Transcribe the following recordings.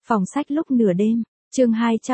Phòng sách lúc nửa đêm, chương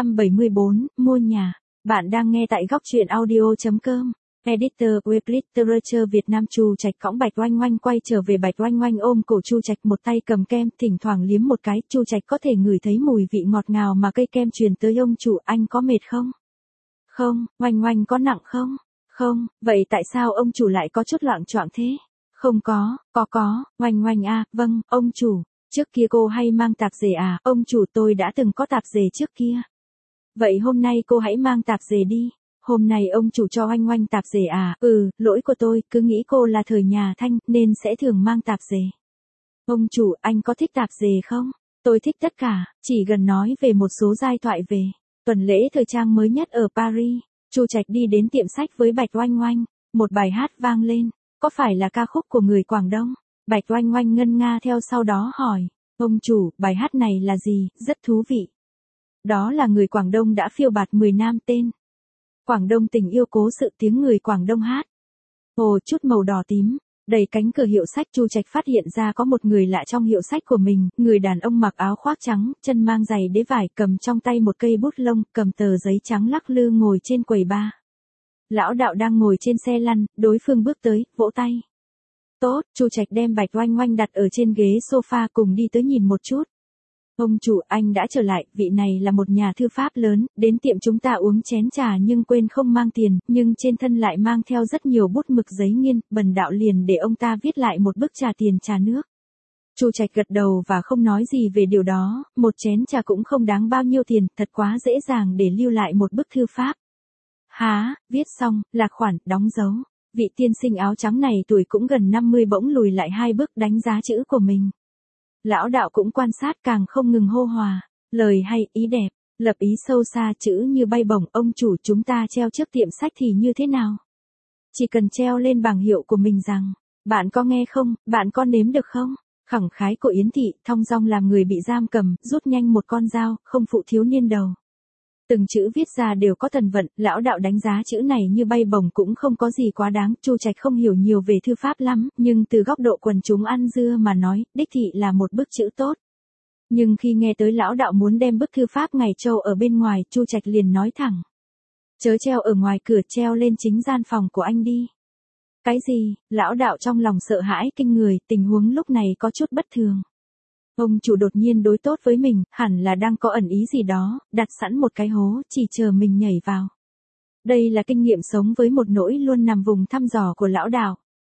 274, mua nhà. Bạn đang nghe tại góc truyện audio.com. Editor Web Literature Việt Nam. Chu Trạch cõng Bạch Oanh Oanh quay trở về. Bạch Oanh Oanh ôm cổ Chu Trạch, một tay cầm kem, thỉnh thoảng liếm một cái. Chu Trạch có thể ngửi thấy mùi vị ngọt ngào mà cây kem truyền tới. Ông chủ, anh có mệt không? Không. Oanh Oanh có nặng không? Không. Vậy tại sao ông chủ lại có chút loạng choạng thế? Không có. Oanh Oanh à, vâng, ông chủ. Trước kia cô hay mang tạp dề à? Ông chủ, tôi đã từng có tạp dề trước kia. Vậy hôm nay cô hãy mang tạp dề đi. Hôm nay ông chủ cho Oanh Oanh tạp dề à? Lỗi của tôi, cứ nghĩ cô là thời nhà Thanh, nên sẽ thường mang tạp dề. Ông chủ, anh có thích tạp dề không? Tôi thích tất cả, chỉ gần nói về một số giai thoại về tuần lễ thời trang mới nhất ở Paris. Chu Trạch đi đến tiệm sách với Bạch Oanh Oanh, một bài hát vang lên, có phải là ca khúc của người Quảng Đông? Bạch Oanh Oanh ngân nga theo, sau đó hỏi, ông chủ, bài hát này là gì? Rất thú vị. Đó là người Quảng Đông đã phiêu bạt 10 năm, tên Quảng Đông tình yêu cố sự, tiếng người Quảng Đông hát. Ồ, chút màu đỏ tím, đầy cánh cửa hiệu sách. Chu Trạch phát hiện ra có một người lạ trong hiệu sách của mình, người đàn ông mặc áo khoác trắng, chân mang giày đế vải, cầm trong tay một cây bút lông, cầm tờ giấy trắng lắc lư ngồi trên quầy bar. Lão đạo đang ngồi trên xe lăn, đối phương bước tới, vỗ tay. Tốt, Chu Trạch đem Bạch Oanh Oanh đặt ở trên ghế sofa, cùng đi tới nhìn một chút. Ông chủ, anh đã trở lại, vị này là một nhà thư pháp lớn, đến tiệm chúng ta uống chén trà nhưng quên không mang tiền, nhưng trên thân lại mang theo rất nhiều bút mực giấy nghiên, bần đạo liền để ông ta viết lại một bức trà tiền trà nước. Chu Trạch gật đầu và không nói gì về điều đó, một chén trà cũng không đáng bao nhiêu tiền, thật quá dễ dàng để lưu lại một bức thư pháp. Há, viết xong, là khoản, đóng dấu. Vị tiên sinh áo trắng này tuổi cũng gần 50 bỗng lùi lại 2 bước đánh giá chữ của mình. Lão đạo cũng quan sát, càng không ngừng hô hòa. Lời hay, ý đẹp, lập ý sâu xa, chữ như bay bổng. Ông chủ, chúng ta treo trước tiệm sách thì như thế nào? Chỉ cần treo lên bảng hiệu của mình rằng, bạn có nghe không, bạn có nếm được không? Khẳng khái của Yến Thị, thong dong làm người bị giam cầm, rút nhanh một con dao, không phụ thiếu niên đầu. Từng chữ viết ra đều có thần vận, lão đạo đánh giá chữ này như bay bổng cũng không có gì quá đáng. Chu Trạch không hiểu nhiều về thư pháp lắm, nhưng từ góc độ quần chúng ăn dưa mà nói, đích thị là một bức chữ tốt. Nhưng khi nghe tới lão đạo muốn đem bức thư pháp ngày trâu ở bên ngoài, Chu Trạch liền nói thẳng. Chớ treo ở ngoài cửa, treo lên chính gian phòng của anh đi. Cái gì? Lão đạo trong lòng sợ hãi kinh người, tình huống lúc này có chút bất thường. Ông chủ đột nhiên đối tốt với mình, hẳn là đang có ẩn ý gì đó, đặt sẵn một cái hố, chỉ chờ mình nhảy vào. Đây là kinh nghiệm sống với một nỗi luôn nằm vùng thăm dò của lão đạo.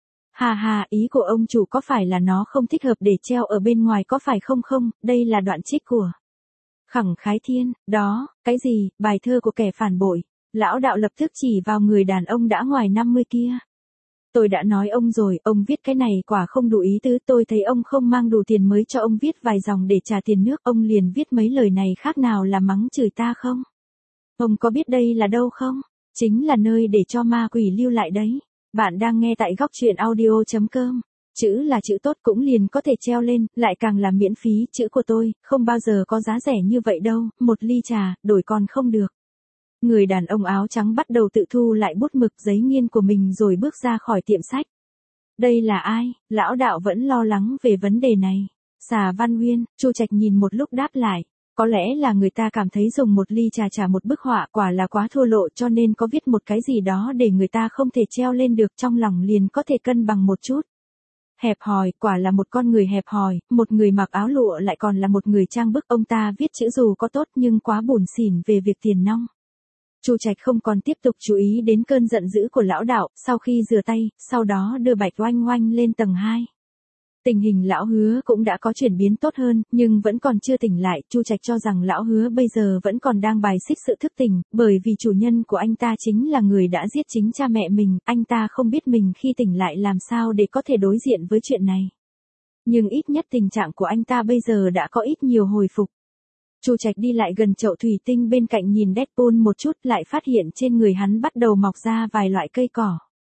Hà, ý của ông chủ có phải là nó không thích hợp để treo ở bên ngoài có phải không? Không, đây là đoạn trích của Khẳng Khái Thiên, đó, cái gì, bài thơ của kẻ phản bội. Lão đạo lập tức chỉ vào người đàn ông đã ngoài 50 kia. Tôi đã nói ông rồi, ông viết cái này quả không đủ ý tứ, tôi thấy ông không mang đủ tiền mới cho ông viết vài dòng để trả tiền nước, ông liền viết mấy lời này khác nào là mắng chửi ta không? Ông có biết đây là đâu không? Chính là nơi để cho ma quỷ lưu lại đấy. Bạn đang nghe tại góc truyện audio.com. Chữ là chữ tốt cũng liền có thể treo lên, lại càng là miễn phí, chữ của tôi, không bao giờ có giá rẻ như vậy đâu, một ly trà, đổi còn không được. Người đàn ông áo trắng bắt đầu tự thu lại bút mực giấy nghiên của mình rồi bước ra khỏi tiệm sách. Đây là ai? Lão đạo vẫn lo lắng về vấn đề này. Xà Văn Huyên. Chu Trạch nhìn một lúc đáp lại. Có lẽ là người ta cảm thấy dùng một ly trà trả một bức họa quả là quá thua lộ, cho nên có viết một cái gì đó để người ta không thể treo lên được, trong lòng liền có thể cân bằng một chút. Hẹp hòi, quả là một con người hẹp hòi, một người mặc áo lụa lại còn là một người trang bức. Ông ta viết chữ dù có tốt nhưng quá bủn xỉn về việc tiền nong. Chu Trạch không còn tiếp tục chú ý đến cơn giận dữ của lão đạo, sau khi rửa tay, sau đó đưa Bạch Oanh Oanh lên tầng 2. Tình hình lão Hứa cũng đã có chuyển biến tốt hơn, nhưng vẫn còn chưa tỉnh lại. Chu Trạch cho rằng lão Hứa bây giờ vẫn còn đang bài xích sự thức tỉnh, bởi vì chủ nhân của anh ta chính là người đã giết chính cha mẹ mình, anh ta không biết mình khi tỉnh lại làm sao để có thể đối diện với chuyện này. Nhưng ít nhất tình trạng của anh ta bây giờ đã có ít nhiều hồi phục. Chu Trạch đi lại gần chậu thủy tinh bên cạnh nhìn Deadpool một chút, lại phát hiện trên người hắn bắt đầu mọc ra vài loại cây cỏ.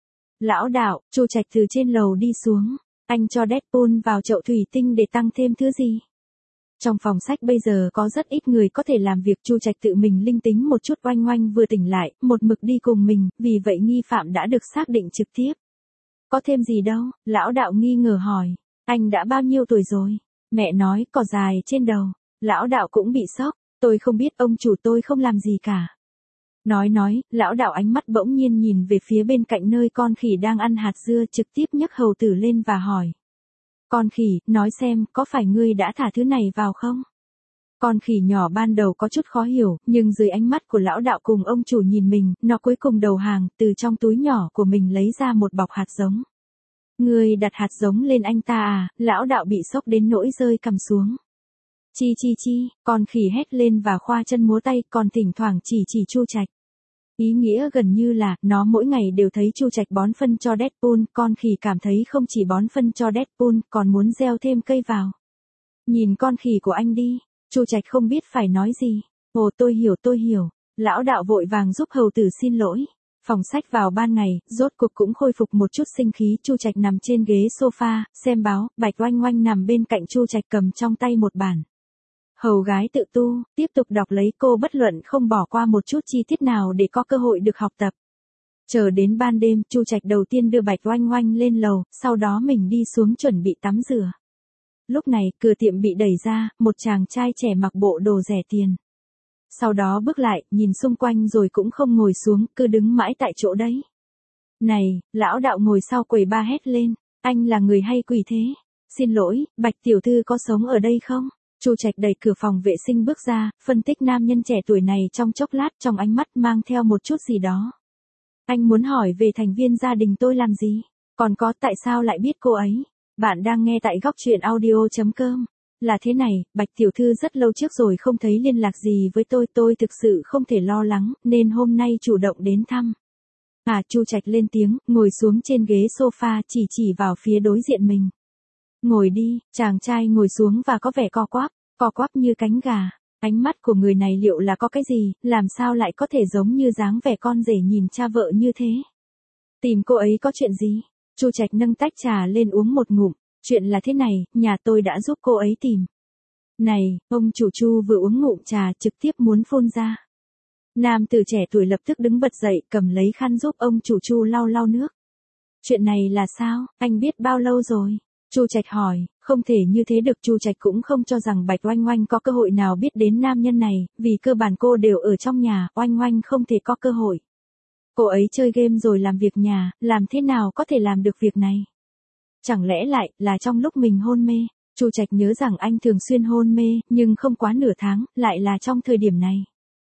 Lão đạo, Chu Trạch từ trên lầu đi xuống, anh cho Deadpool vào chậu thủy tinh để tăng thêm thứ gì? Trong phòng sách bây giờ có rất ít người có thể làm việc. Chu Trạch tự mình linh tính một chút. Oanh Oanh vừa tỉnh lại, một mực đi cùng mình, vì vậy nghi phạm đã được xác định trực tiếp. Có thêm gì đâu? Lão đạo nghi ngờ hỏi. Anh đã bao nhiêu tuổi rồi? Mẹ nói, cỏ dài trên đầu. Lão đạo cũng bị sốc, tôi không biết ông chủ, tôi không làm gì cả. Nói, lão đạo ánh mắt bỗng nhiên nhìn về phía bên cạnh nơi con khỉ đang ăn hạt dưa, trực tiếp nhấc hầu tử lên và hỏi. Con khỉ, nói xem, có phải ngươi đã thả thứ này vào không? Con khỉ nhỏ ban đầu có chút khó hiểu, nhưng dưới ánh mắt của lão đạo cùng ông chủ nhìn mình, nó cuối cùng đầu hàng, từ trong túi nhỏ của mình lấy ra một bọc hạt giống. Ngươi đặt hạt giống lên anh ta à? Lão đạo bị sốc đến nỗi rơi cằm xuống. Chi, con khỉ hét lên và khoa chân múa tay, còn thỉnh thoảng chỉ Chu Trạch. Ý nghĩa gần như là, nó mỗi ngày đều thấy Chu Trạch bón phân cho Deadpool, con khỉ cảm thấy không chỉ bón phân cho Deadpool, còn muốn gieo thêm cây vào. Nhìn con khỉ của anh đi, Chu Trạch không biết phải nói gì. Ồ, tôi hiểu. Lão đạo vội vàng giúp hầu tử xin lỗi. Phòng sách vào ban ngày, rốt cuộc cũng khôi phục một chút sinh khí. Chu Trạch nằm trên ghế sofa, xem báo, Bạch Oanh Oanh nằm bên cạnh Chu Trạch cầm trong tay một bản. Hầu gái tự tu, tiếp tục đọc lấy, cô bất luận không bỏ qua một chút chi tiết nào để có cơ hội được học tập. Chờ đến ban đêm, Chu Trạch đầu tiên đưa Bạch Oanh Oanh lên lầu, sau đó mình đi xuống chuẩn bị tắm rửa. Lúc này, cửa tiệm bị đẩy ra, một chàng trai trẻ mặc bộ đồ rẻ tiền. Sau đó bước lại, nhìn xung quanh rồi cũng không ngồi xuống, cứ đứng mãi tại chỗ đấy. Này, lão đạo ngồi sau quầy ba hét lên, anh là người hay quỷ thế? Xin lỗi, Bạch tiểu thư có sống ở đây không? Chu Trạch đẩy cửa phòng vệ sinh bước ra, phân tích nam nhân trẻ tuổi này trong chốc lát, trong ánh mắt mang theo một chút gì đó. Anh muốn hỏi về thành viên gia đình tôi làm gì? Còn có tại sao lại biết cô ấy? Bạn đang nghe tại góc truyện audio.com. Là thế này, Bạch tiểu thư rất lâu trước rồi không thấy liên lạc gì với tôi thực sự không thể lo lắng, nên hôm nay chủ động đến thăm. Chu Trạch lên tiếng, ngồi xuống trên ghế sofa, chỉ vào phía đối diện mình. Ngồi đi, chàng trai ngồi xuống và có vẻ co quắp như cánh gà. Ánh mắt của người này liệu là có cái gì, làm sao lại có thể giống như dáng vẻ con rể nhìn cha vợ như thế? Tìm cô ấy có chuyện gì? Chu Trạch nâng tách trà lên uống một ngụm. Chuyện là thế này, nhà tôi đã giúp cô ấy tìm. Này, ông chủ Chu vừa uống ngụm trà trực tiếp muốn phun ra. Nam tử trẻ tuổi lập tức đứng bật dậy, cầm lấy khăn giúp ông chủ Chu lau nước. Chuyện này là sao, anh biết bao lâu rồi? Chu Trạch hỏi, không thể như thế được. Chu Trạch cũng không cho rằng Bạch Oanh Oanh có cơ hội nào biết đến nam nhân này, vì cơ bản cô đều ở trong nhà, Oanh Oanh không thể có cơ hội. Cô ấy chơi game rồi làm việc nhà, làm thế nào có thể làm được việc này? Chẳng lẽ lại là trong lúc mình hôn mê? Chu Trạch nhớ rằng anh thường xuyên hôn mê, nhưng không quá nửa tháng, lại là trong thời điểm này.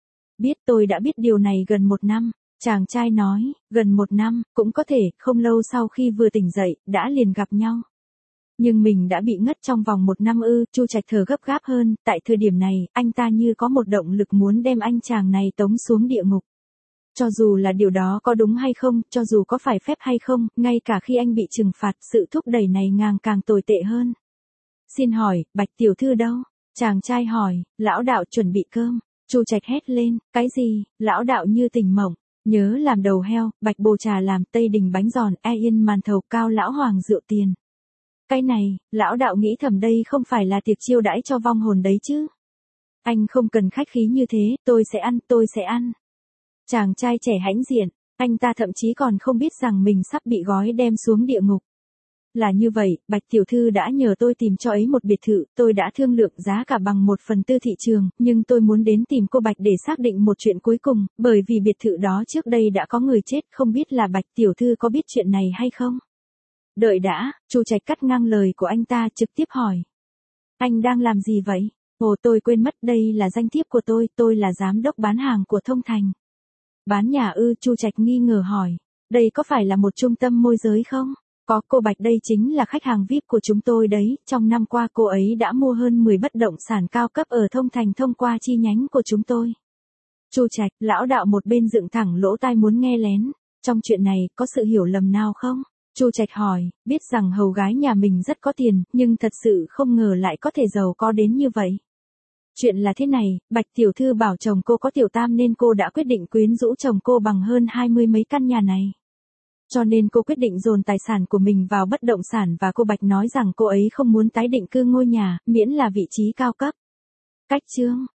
Tôi đã biết điều này gần 1 năm. Chàng trai nói, gần 1 năm, cũng có thể, không lâu sau khi vừa tỉnh dậy, đã liền gặp nhau. Nhưng mình đã bị ngất trong vòng 1 năm ư? Chu Trạch thở gấp gáp hơn, tại thời điểm này, anh ta như có một động lực muốn đem anh chàng này tống xuống địa ngục. Cho dù là điều đó có đúng hay không, cho dù có phải phép hay không, ngay cả khi anh bị trừng phạt, sự thúc đẩy này càng tồi tệ hơn. Xin hỏi, Bạch tiểu thư đâu? Chàng trai hỏi, lão đạo chuẩn bị cơm. Chu Trạch hét lên, cái gì? Lão đạo như tỉnh mộng, nhớ làm đầu heo, Bạch bồ trà làm, Tây Đình bánh giòn, Yên màn thầu, Cao lão hoàng rượu tiền. Cái này, lão đạo nghĩ thầm đây không phải là tiệc chiêu đãi cho vong hồn đấy chứ. Anh không cần khách khí như thế, tôi sẽ ăn. Chàng trai trẻ hãnh diện, anh ta thậm chí còn không biết rằng mình sắp bị gói đem xuống địa ngục. Là như vậy, Bạch tiểu thư đã nhờ tôi tìm cho ấy một biệt thự, tôi đã thương lượng giá cả bằng 1/4 thị trường, nhưng tôi muốn đến tìm cô Bạch để xác định một chuyện cuối cùng, bởi vì biệt thự đó trước đây đã có người chết, không biết là Bạch tiểu thư có biết chuyện này hay không? Đợi đã, Chu Trạch cắt ngang lời của anh ta, trực tiếp hỏi. Anh đang làm gì vậy? Ồ, tôi quên mất, đây là danh thiếp của tôi là giám đốc bán hàng của Thông Thành. Bán nhà ư? Chu Trạch nghi ngờ hỏi. Đây có phải là một trung tâm môi giới không? Có, cô Bạch đây chính là khách hàng VIP của chúng tôi đấy, trong năm qua cô ấy đã mua hơn 10 bất động sản cao cấp ở Thông Thành thông qua chi nhánh của chúng tôi. Chu Trạch, lão đạo một bên dựng thẳng lỗ tai muốn nghe lén. Trong chuyện này, có sự hiểu lầm nào không? Chu Trạch hỏi, biết rằng hầu gái nhà mình rất có tiền, nhưng thật sự không ngờ lại có thể giàu có đến như vậy. Chuyện là thế này, Bạch tiểu thư bảo chồng cô có tiểu tam nên cô đã quyết định quyến rũ chồng cô bằng hơn 20 mấy căn nhà này. Cho nên cô quyết định dồn tài sản của mình vào bất động sản và cô Bạch nói rằng cô ấy không muốn tái định cư ngôi nhà, miễn là vị trí cao cấp. Cách chương,